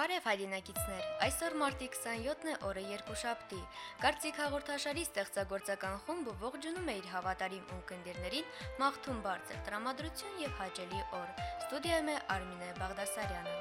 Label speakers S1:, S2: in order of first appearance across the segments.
S1: Բարև հայրենակիցներ, այսօր մարտի 27-ն է, օրը երկուշաբթի։ Կարծիք հաղորդաշարի ստեղծագործական խումբը ողջունում է իր հավատարիմ ունկնդիրներին, մաղթում բարձր տրամադրություն եւ հաճելի օր։ Ստուդիայում է Արմինե Բաղդասարյանը։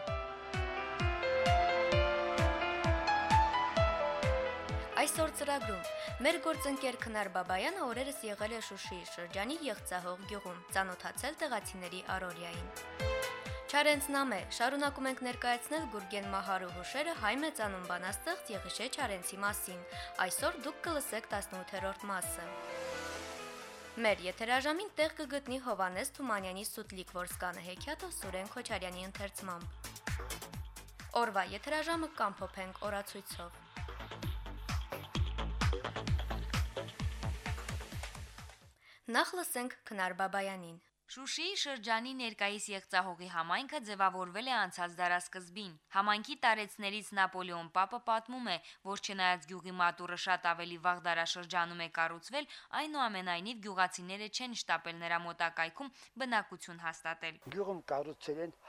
S1: Այսօր ծրագրում մեր գործընկեր Քնար Բաբայանը օրերս եղել է Շուշիի շրջանի Եղծահող գյուղում, ծանոթացել տեղացիների առօրյային։ Չարենցնամե, շարունակում ենք ներկայացնել Գուրգեն Մահարու հուշերը հայ մեծանուն բանաստեղծ Եղիշե Չարենցի մասին։ Այսօր դուք կլսեք 18-րդ մասը։ Մեր եթերաժամին տեղ կգտնի Հովանես Թումանյանի Սուտլիկ Որսկանը հեքիաթը Սուրեն Քոչարյանի ընթերցմամբ։ Օրվա եթերաժամը կամփոփենք օրացույցով։ Նախ լսենք Քնար Բաբայանին։
S2: Շուշիի շրջանի ներկայիս Եղծահողի համայնքը ձևավորվել է անցած դարասկզբին։ Համայնքի տարեցներից Նապոլեոն Պապը պատմում է, որ չնայած գյուղի մատուռը շատ ավելի վաղ դարաշրջանում է կառուցվել, այնուամենայնիվ գյուղացիները չեն շտապել նրա մոտակայքում բնակություն հաստատել։
S3: Գյուղում կառուցել են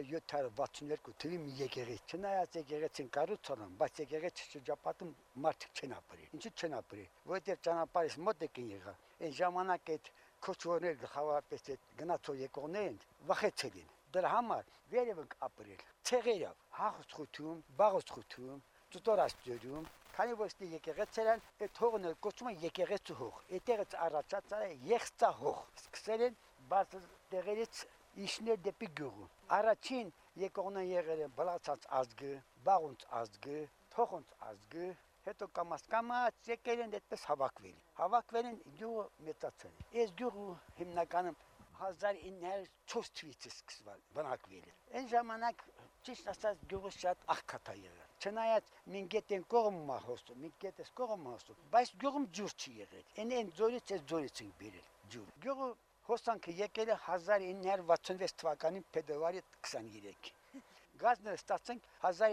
S3: 1762 թվականին մի եկեղեցի։ Չնայած եկեղեցին կառուցել են, բայց եկեղեցի շրջապատում մարդիկ չեն ապրել։ Ինչու չեն ապրել։ Որտեղ ճանապարհից մոտ եկին եղա։ Այն ժամանակ այդ Քոչորներ գլխավորապես գնացող եկողներն վախեցել են։ Դրա համար վերև ենք ապրել։ Ցեղերով, հաղորդում, բաղորդում, ծտորաստյուրում, քանի որ ստի եկեղեցիան այդ հողն կոչվում է եկեղեցու հող։ Այդտեղից առաջացած է Եղծահող։ Սկսել են բարձր տեղերից իշներ դեպի գյուղ։ Առաջին եկողներն եղել են բլացած ազգը, բաղունց ազգը, թողոնց ազգը, հետո կամաց եկել են այդպես հավաքվել են գյուղը մեծացել։ Այս գյուղը հիմնականում 1904 թվականից սկսվել բնակվել է։ Այն ժամանակ ճիշտ ասած գյուղը շատ աղքատ է եղել։ Չնայած մինգետեն կողմում է հոսում, մինգետես կողմում հոսում, բայց գյուղում ջուր չի եղել։ Այն ձորից են բերել ջուր։ Գյուղը հոսանքը եկել է 1966 թվականին փետրվարի 23։ Գազները ստացանք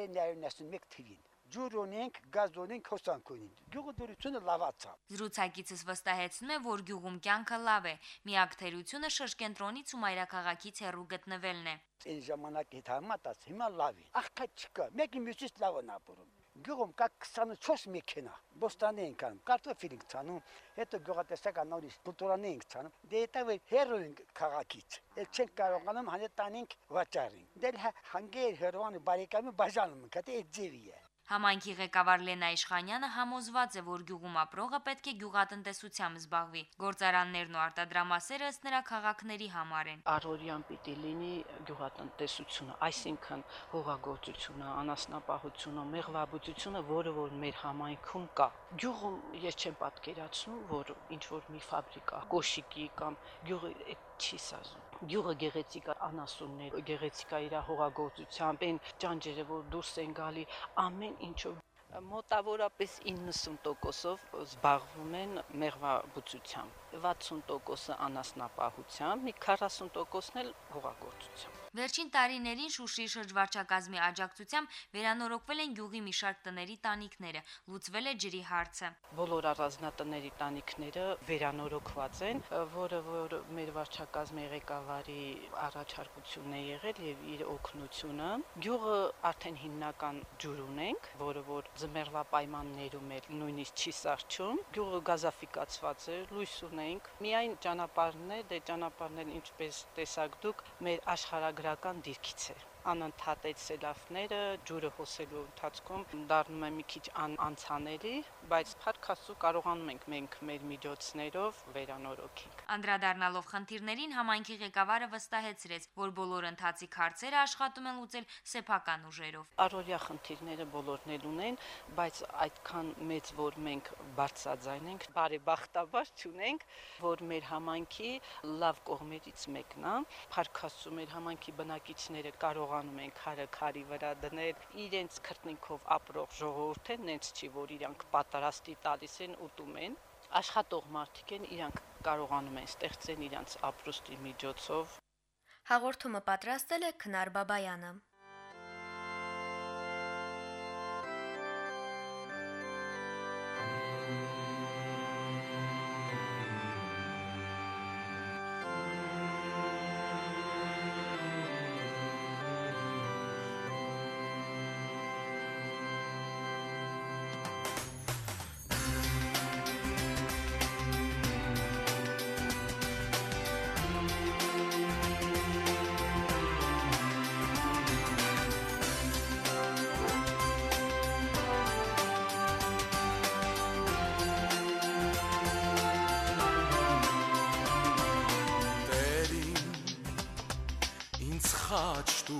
S3: 1991 թվականին։ Ջուր ունենք, գազ ունենք, հոսանք ունենք։ Գյուղը դուրությունը լավացավ։
S2: Զրուցակիցս վստահեցնում է, որ գյուղում կյանքը լավ է։ Միակ թերությունը շրջենտրոնից ու մայրաքաղաքից հեռու գտնվելն է։
S3: Այն ժամանակ հետ համատած հիմա լավ է։ Աղքատ չկա, մեկի մյուսից լավ են ապրում։ Գյուղում կա 24 մեքենա, բոստանի ենք անում, կարտոֆիլ ենք ցանում, հետո գյուղատնտեսական նորից կուլտուրաներ ենք ցանում։ Դե դա հեռու ենք քաղաքից։ Էլ չենք կարողանում հանետանենք վաճառին։ Դե հանգեր հեռվան բարեկամի բաժանում ենք, դա ձևի է։
S2: Համայնքի ղեկավար Լենա Իշխանյանը համոզված է, որ գյուղում ապրողը պետք է գյուղատնտեսությամբ զբաղվի։ Գործարաններն ու արտադրամասերը ըստ նրա քաղաքների համար են։
S4: Առօրյան պիտի լինի գյուղատնտեսությունը, այսինքն հողագործությունը, անասնապահությունը, մեղվաբուծությունը, որը որ մեր համայնքում կա։ Գյուղում ես չեմ պատկերացնում, որ ինչ որ մի ֆաբրիկա, կոշիկի կամ գյուղը չի սազում։ Գյուղը գեղեցիկ է անասուններ, գեղեցիկ է իր հողագործությամբ, այն ճանճերը, որ դուրս են գալի, ամեն ինչով մոտավորապես 90%-ով զբաղվում են մեղվաբուծությամբ, 60%-ը անասնապահությամբ, մի 40%-ն էլ հողագործությամբ։
S2: Վերջին տարիներին Շուշիի շրջվարչակազմի աջակցությամբ վերանորոգվել են գյուղի մի շարք տների տանիքները, լուծվել է ջրի հարցը։
S4: Բոլոր առանձնատների տանիքները վերանորոգված են, որը որ մեր վարչակազմի ղեկավարի առաջարկությունն է եղել եւ իր օգնությունը։ Գյուղը արդեն հիմնական ջուր ունենք, որը որ ձմեռվա պայմաններում էլ նույնիսկ չի սարճում։ Գյուղը գազաֆիկացված է, լույս ունենք։ Միայն ճանապարհներ, ինչպես տեսակ դուք, մեր աշխարհագրական դիրքից է։ Անընդհատ այդ սելավները ջուրը հոսելու ընթացքում դառնում է մի քիչ անցանելի, բայց փառքաստու կարողանում ենք մենք մեր միջոցներով վերանորոգել։
S2: Անդրադառնալով խնդիրներին համայնքի ղեկավարը վստահեցրեց, որ բոլոր ընթացիկ հարցերը աշխատում են լուծել սեփական ուժերով։
S4: Առօրյա խնդիրները բոլորն էլ ունեն, բայց այդքան մեծ, որ մենք բարձրաձայն ենք, բարեբախտաբար չունենք, որ մեր համայնքի լավ կողմերից մեկն է։ Փառքաստու մեր համայնքի բնակիչները կարողանում են քարը քարի վրա դնել, իրենց քրտնինքով ապրող ժողովուրդ են, նենց չի, որ իրանք պատրաստի տալիս են, ուտում են։ Աշխատող մարդիկ են, իրանք կարողանում են ստեղծել իրանց ապրուստի միջոցով։
S1: Հաղորդումը պատրաստել է Քնար Բաբայանը։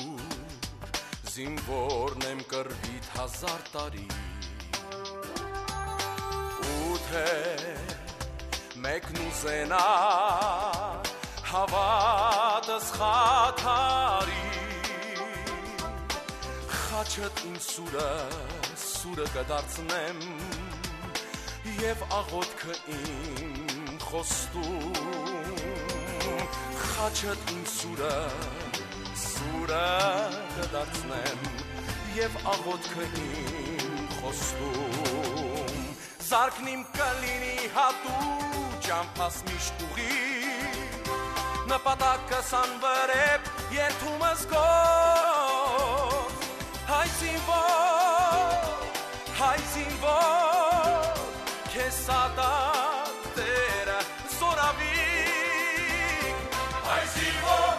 S5: զինվորն եմ կռվիտ 1000 տարի ու թե մեկն ուզենա հավատս խաթարի խաչըտ իմ սուրը կդարձնեմ և աղոտքը իմ խոստում խաչըտ իմ սուրը կդարձնեմ և աղոտքը իմ խոստում զարկն իմ կլինի հատու ճամփաս միշտ ուղի նպատակս անվրեպ երթումս գոհ հայ զինվոր քեզ սադակ տերը զորավիկ հայ զինվոր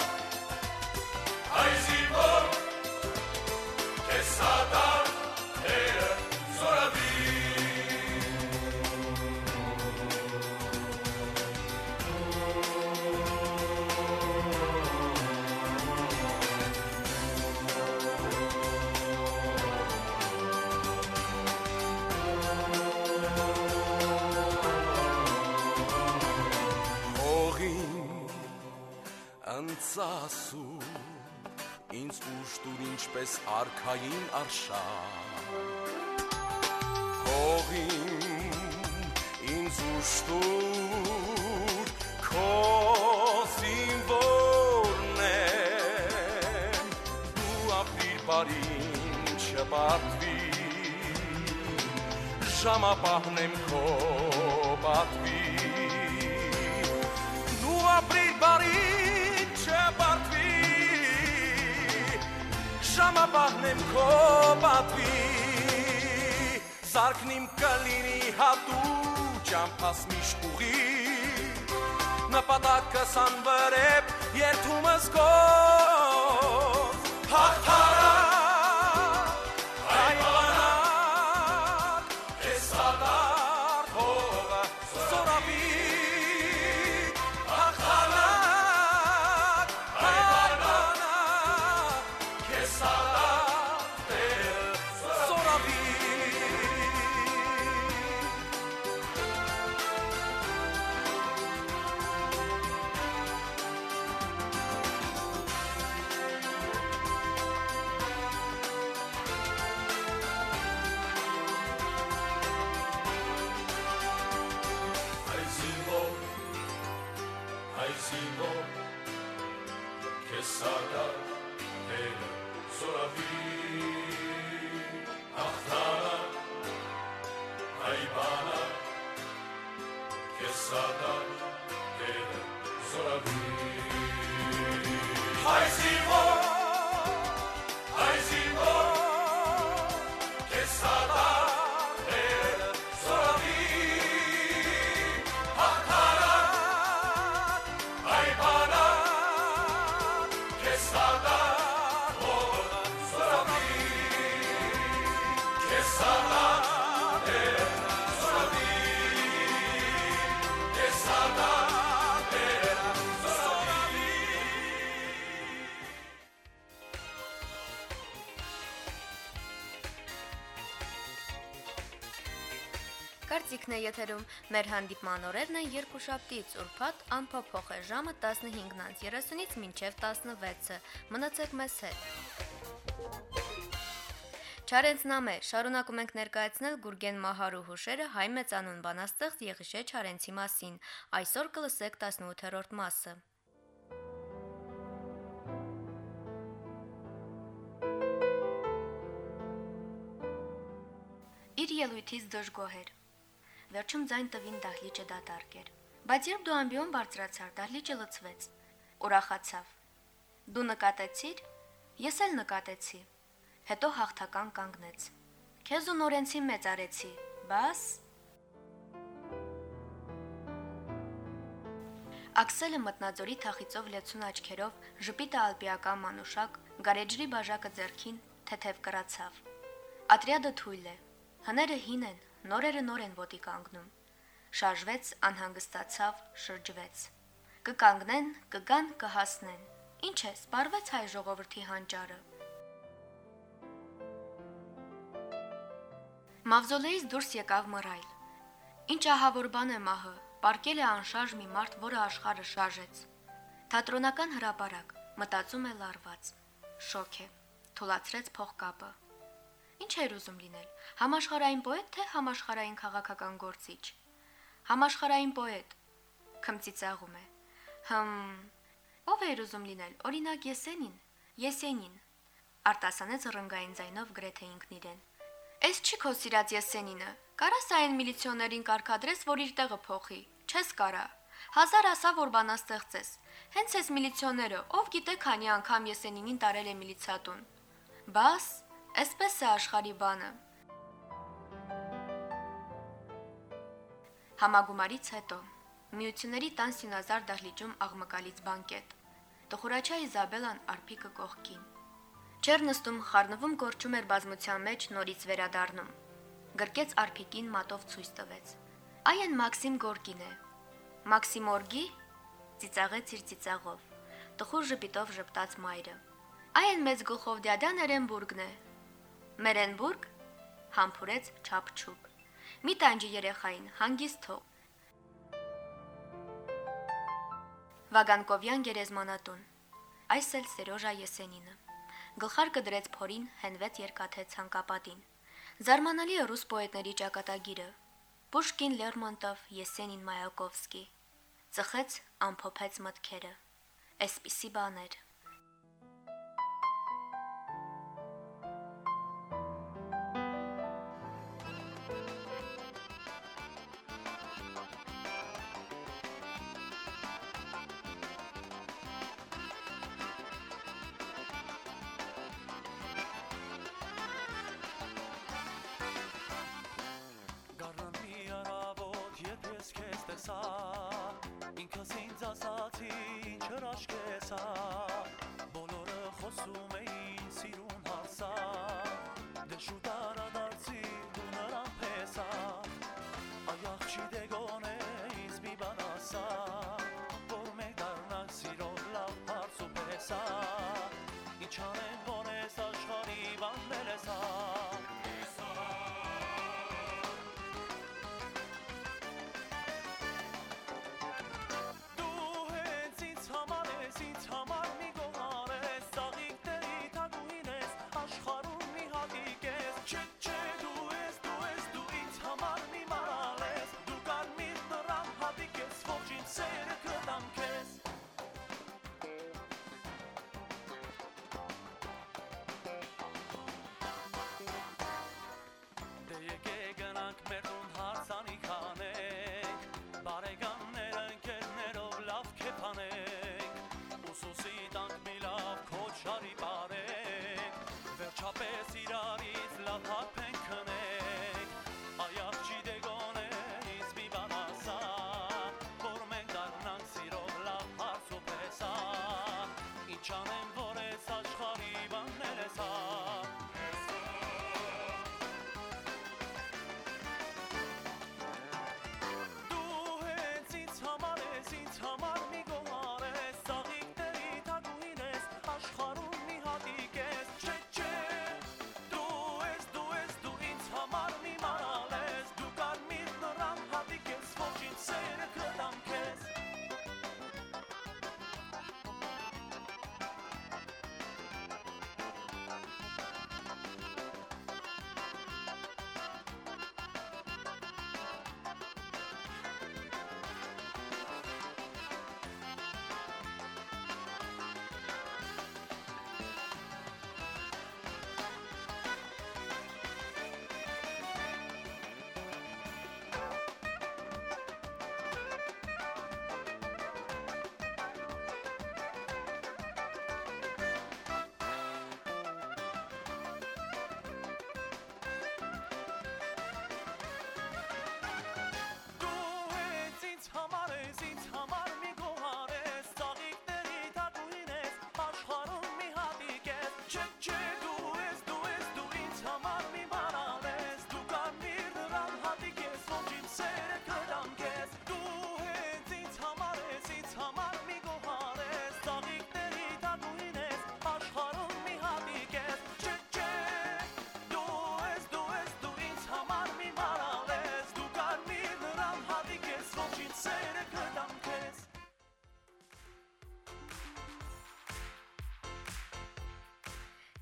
S5: քեզ սադակ տերը զորավիկ Անցասու ինձ ուշտուր ինչպես արքային արշավ հողին ինձ ուշտուր քո զինվորն եմ դու ապրիր բարին չպատվի ժամապահն եմ քո պատվի դու ապրիր բարին Ժամապահն եմ քո պատվի Զարկն իմ կլինի հատու ճամփաս միշտ ուղի Նպատակս անվրեպ երթումս գոհ Հաղթարակ հայ բանակ քեզ սադակ հողը զորավիկ Հաղթարակ հայ բանակ քեզ սադակ տերը զորավիկ Հայ զինվոր քեզ սադակ տերը զորավիկ Հաղթարակ հայ բանակ քեզ սադակ տերը զորավիկ Հայ զինվոր քեզ սադակ տերը զորավիկ Հաղթարակ հայ բանակ քեզ սադակ հողը զորավիկ քեզ սադակ տերը զորավիկ քեզ սադակ տերը
S1: Կարծիքն է եթերում մեր հանդիպման օրերն են երկուշաբթիից ուրբաթ անփոփոխ է ժամը 15:30-ից մինչև 16-ը մնացեք մեզ հետ Չարենցնամե շարունակում ենք ներկայացնել Գուրգեն Մահարու հուշերը հայ մեծանուն բանաստեղծ Եղիշե Չարենցի մասին այսօր կլսեք 18-րդ մասը Իր ելույթից դժգոհ էր Վերջում ձայն տվին դահլիճը դատարկ էր Բայց երբ դու ամբիոն բարձրացար դահլիճը լցվեց Ուրախացավ Դու նկատեցիր Ես էլ նկատեցի Հետո հաղթական կանգնեց Քեզ ու նորենցի մեծ արեցի Բաս Աքսելը մտնաձորի թախիծով լեցուն աչքերով ժպիտը ալպիական մանուշակ գարեջրի բաժակը ձեռքին թեթև կրացավ Ատրիադը թույլ է Հները հին են նորերը նոր են ոտի կանգնում Շարժվեց անհանգստացավ շրջվեց Կկանգնեն կգան կհասնեն Ինչ է, սպառվեց հայ ժողովրդի հանճարը։ Մավզոլեից դուրս եկավ մռայլ։ Ինչ ահավոր բան է մահը, պարկել է անշարժ մի մարդ, որը աշխարհը շարժեց։ Թատրոնական հրապարակ, մտածում է լարված։ Շոկ է, թուլացրեց փողկապը։ Ինչ էր ուզում լինել, համաշխարհային պոետ թե համաշխարհային քաղաքական գործիչ։ Համաշխարհային պոետ, քմծիծաղում է։ Ով էր ուզում լինել, օրինակ Եսենին, արտասանեց ռնգային ձայնով գրեթե ինքն իրեն։ Էս չի քո սիրած Եսենինը, կարաս այն միլիցիոներին կարգադրես, որ իր տեղը փոխի, չես կարա, 1000 ասա, որ բանաստեղծես, հենց էս միլիցիոները, ով գիտե քանի անգամ Եսենինին տարել է միլիցիատուն, բաս, էսպես է աշխարհի բանը։ Համագումարից հետո Միությունների տան Սինազար դահլիճում աղմկալից բանկետ։ Տխուրաչա Իզաբելան արփիկը կողքին։ Չեր նստում, խառնվում կորչում էր բազմության մեջ նորից վերադառնում։ Գրկեց արփիկին մատով ցույց տվեց։ Այն Մաքսիմ Գորկին է։ Մաքսիմ Օրգի ծիծաղեց իր ծիծաղով։ Տխուր ժպիտով ժպտաց մայրը։ Այն մեծ գլխով դյադան Էրենբուրգն է։ Մերենբուրգ համբուրեց չափչուկ։ Մի տանջի երեխային, հանգիստ թող։ Վագանկովյան գերեզմանատուն։ Այս էլ Սերոժա Եսենինը։ Գլխարկը դրեց փորին, հենվեց երկաթե ցանկապատին։ Զարմանալի է ռուս պոետների ճակատագիրը։ Պուշկին, Լերմոնտով, Եսենին, Մայակովսկի։ Ծխեց, ամփոփեց մտքերը։ Էսպիսի բաներ։
S5: Ինքս ինձ ասացի ինչ հրաշք ես բոլորը խոսում էին սիրուն հասա դե շուտ արադարձի դու նրան փեսա այ աղջի դե գոնե ինձ մի բան ասա որ մենք դառնանք սիրով լավ հարց ու փեսա ինչ անեմ որ ես աշխարհի բաններ ես Ինձ համար մի գոհար ես, ծաղիկների թագուհին ես, աշխարհում մի հատիկ ես, չէ, դու ինձ համար մի մարալ ես, դու կարմիր նռան հատիկ ես, ոչ ինձ սերը կտամ քեզ։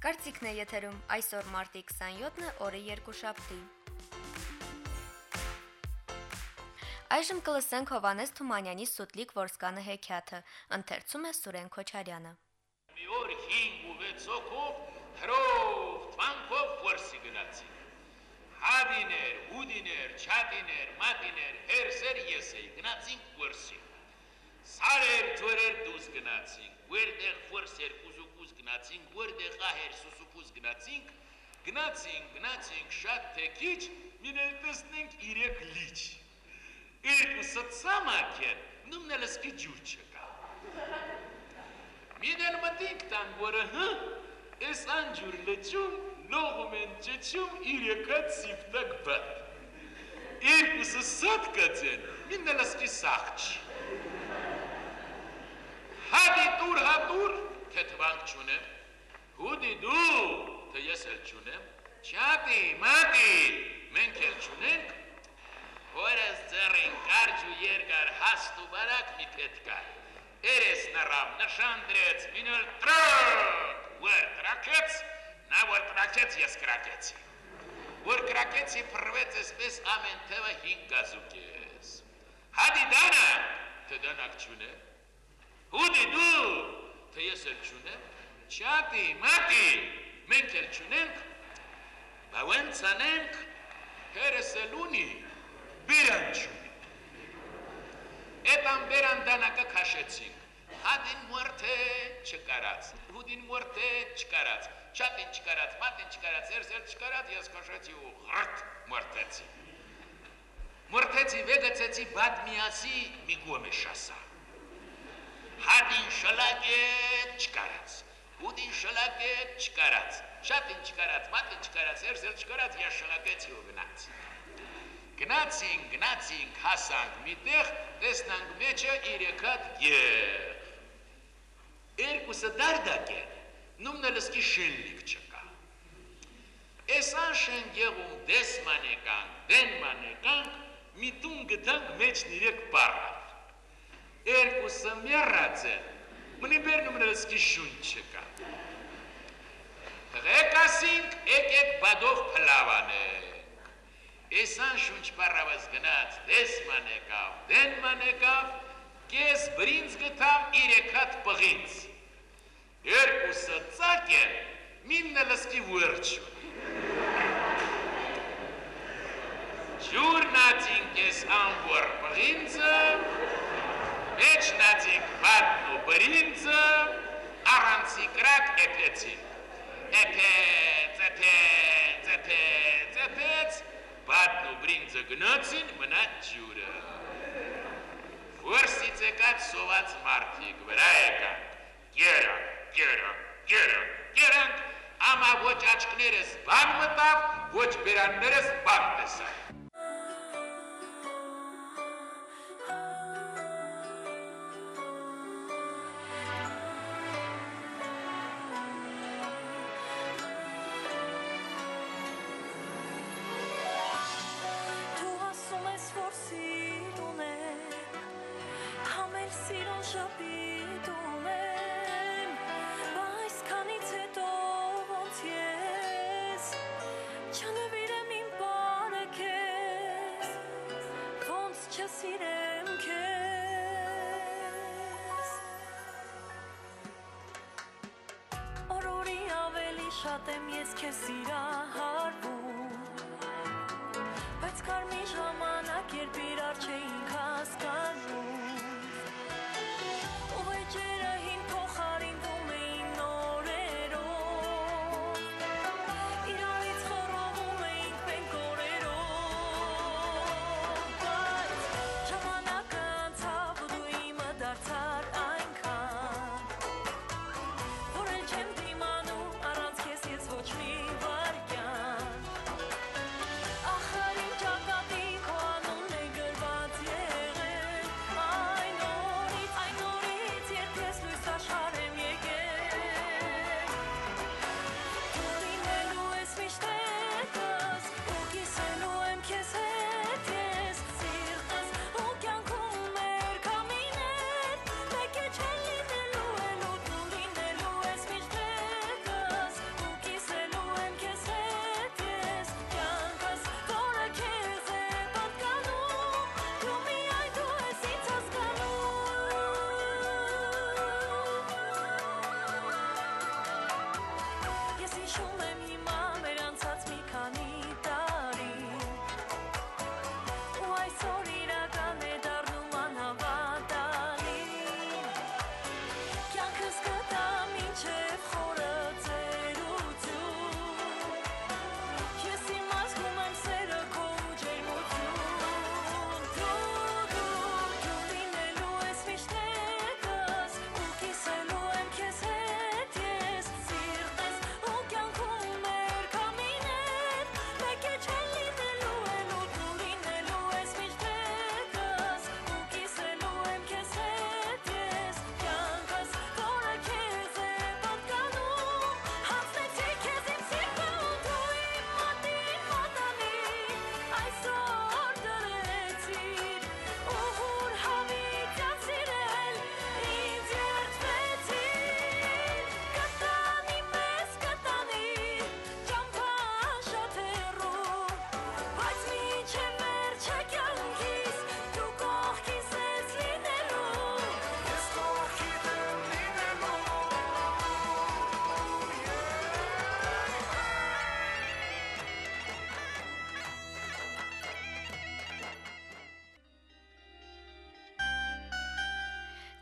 S1: Կարծիքն է եթերում այսօր մարտի 27-ն է, օրը երկուշաբթի։ Այժմ կլսենք Հովանես Թումանյանի Սուտլիկ Որսկանը հեքիաթը, ընթերցում է Սուրեն Քոչարյանը։
S6: Մի օր 5 ու 6 հոգով հրով թվանքով որսի գնացին։ Հադիներ, հուդիներ, չատիներ, մատիներ, հերսեր եսեի գնացինք որսի։ Սարեր, ձորեր դուս գնացինք, որտեղ որսեր կուզուկուզ գնացինք, որտեղ ահեր սուսուկուզ գնացինք, շատ թե քիչ, մինել տեսնենք 3 լիճ։ Երկուսը ծամակ են, նումնել ասկի ջուր չկա։ Մինել մտինք տան, որը ես անջուր լճում, լողում են ճճում, 3 սիվտակ բատ։ Երկուսը սատկած են, մինել ասկի սաղչ։ Հադի տուր, թե թվանք չունեմ, հուդի դու, թե ես էլ չունեմ, չատի, մատի, մենք էլ չունենք, Որս ձեռին կարջ ու երկար հաստ ու բարակ մի պետ կար, երես նրամ նշանդրեց, մինել տրակ, որ տրակեց, նա որ տրակեց, ես կրակեցի, որ կրակեցի պրվեց էսպես ամեն թևը 5 գազուկ ես, հադի դանա, թե դանակ չունեմ, հուդի դու, թե ես էլ չունեմ, չատի, մատի, մենք էլ չունենք, բավենց անենք, հերս էլ ունի, Բերան չունի։ Էտան բերան դանակը կաշեցինք, հադին մորթե չկարած, հուդին մորթե չկարած, չատին չկարած, մատին չկարած, երսել չկարած, ես կաշեցի ու ғրտ մորթեցի։ Մորթեցի, վեգացեցի բատ միասի մի գոմե շասա։ Հադին շլակետ չկարած, հուդին շլակետ չկարած, չատին չկարած, մատին չկարած, երսել չկարած, ես շլակեցի ու գնացի։ Գնացինք, հասանք միտեղ, տեսնանք մեջը 3 հատ գեղ։ Երկուսը դարդակ են, նումնել ասկի շենլիկ չկա։ Էսան շեն գեղում դեսման եկանք, դենման եկանք, միտուն գտանք մեջն 3 պարավ։ Երկուսը մերած են, մնի բեր նումնել ասկի շուն չկա։ Ղեկասինք եկեք բադով պլավանենք։ Էսան շունչ պարավազ գնաց, դեսման եկավ, դենման եկավ, կես բրինձ գտավ 3 հատ պղինձ։ Երկուսը ծակ են, մինն լսկի վրճուն։ Ջուր նացինք ես անվոր պղինձը, մեջ նացինք բատն ու բրինձը, առանցի կրակ էպեցինք։ Էպեց, բատն ու բրինձը գնացին, մնաց ջուրը։ Որսից եկած սոված մարդիկ վրա եկանք, գերանք, ամա ոչ աչկներս բան մտավ, ոչ բերաններս բան տեսակ։
S7: Շատ եմ ես քեզ սիրահարվում, բայց կար մի ժամանակ, երբ իրար չէինք հասկանում, ու վեճերը հին փոխարինվում էին նորերով, իրարից խռովում էինք մենք օրերով, բայց ժամանակը անցավ ու դու իմը դարձար այնքան, որ էլ չեմ դիմանում ես ոչ մի վարկյան, ախար իմ ճակատի քո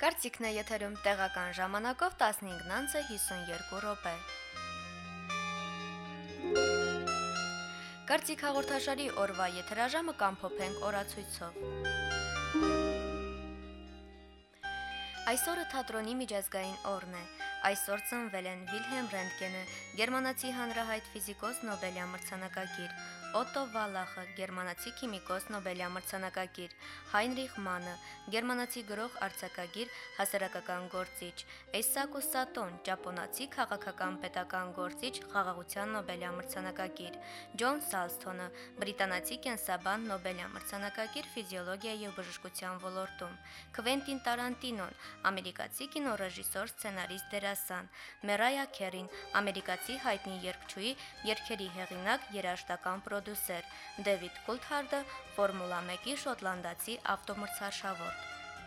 S1: Կարծիքն է եթերում տեղական ժամանակով 15:52 րոպե։ Կարծիք հաղորդաշարի օրվա եթերաժամը կամփոփենք օրացույցով։ Այսօրը թատրոնի միջազգային օրն է։ Այսօր ծնվել են Վիլհելմ Ռենտգենը, գերմանացի հանրահայտ ֆիզիկոս Նոբելյա մրցանակակիր, Օտո Վալախը, գերմանացի քիմիկոս Նոբելյա մրցանակակիր, Հայնրիխ Մանը, գերմանացի գրող արձակագիր, հասարակական գործիչ, Էյսակու Սատոն, ճապոնացի քաղաքական պետական գործիչ, խաղաղության Նոբելյա մրցանակակիր, Ջոն Սալսթոնը, բրիտանացի կենսաբան Նոբելյա մրցանակակիր ֆիզիոլոգիայի և բժշկության ոլորտում, Քվենտին Տարանտինոն, ամերիկացի կինոռեժիսոր, սցենարիստ, դերասան, Մերայա Քերին, ամերիկացի հայտնի երգչուհի, երգերի հեղինակ, երաժշտական պրոդյուսեր, Դեվիդ Կուլթհարդը, Ֆորմուլա 1-ի շոտլանդացի ավտոմրցաշավորդ։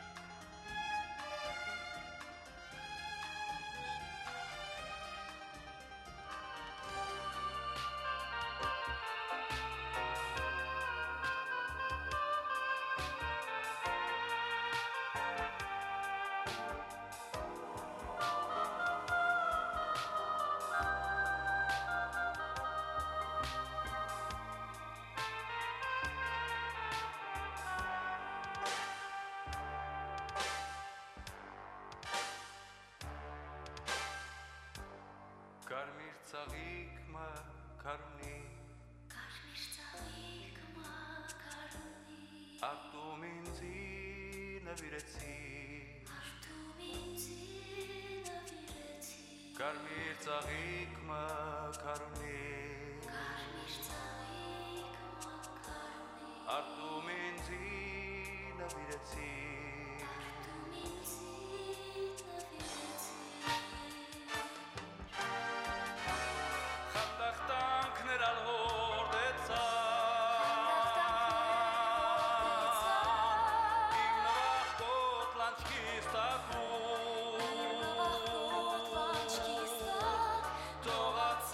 S8: Կարմիր ծաղիկ մաքարունի Արտում ինձի նվիրեցի Կարմիր ծաղիկ մաքարունի Արտում ինձի նվիրեցի Tողաց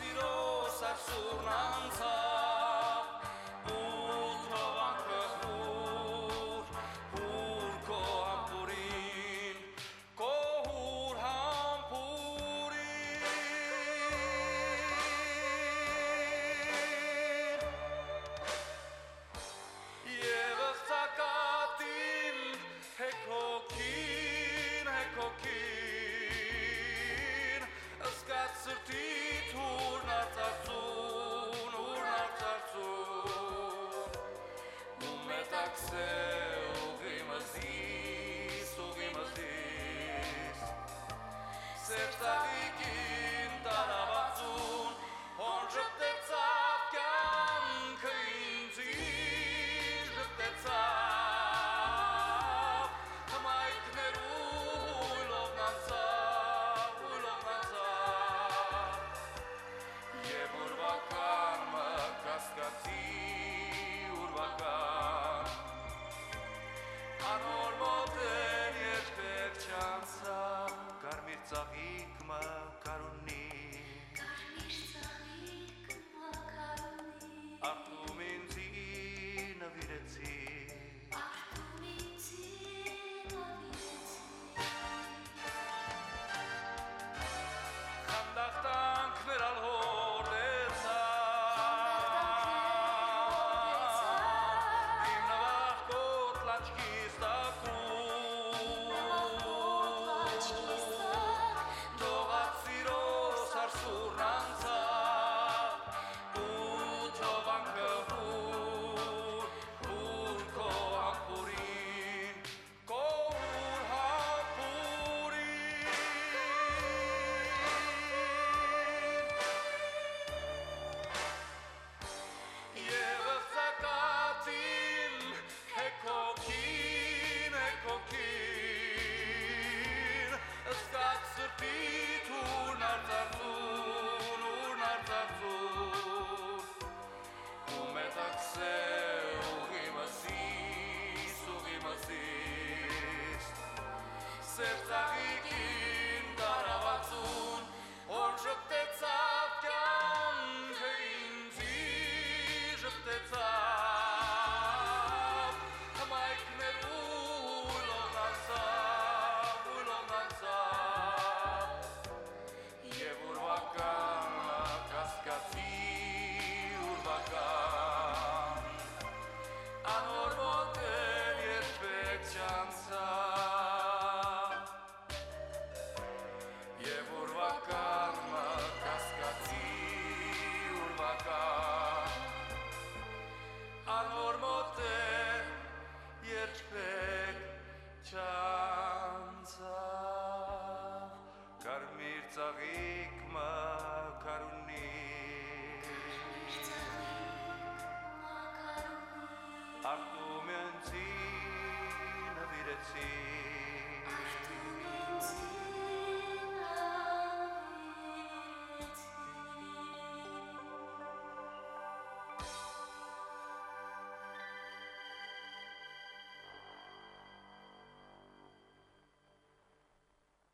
S8: tu mi anzi navirazi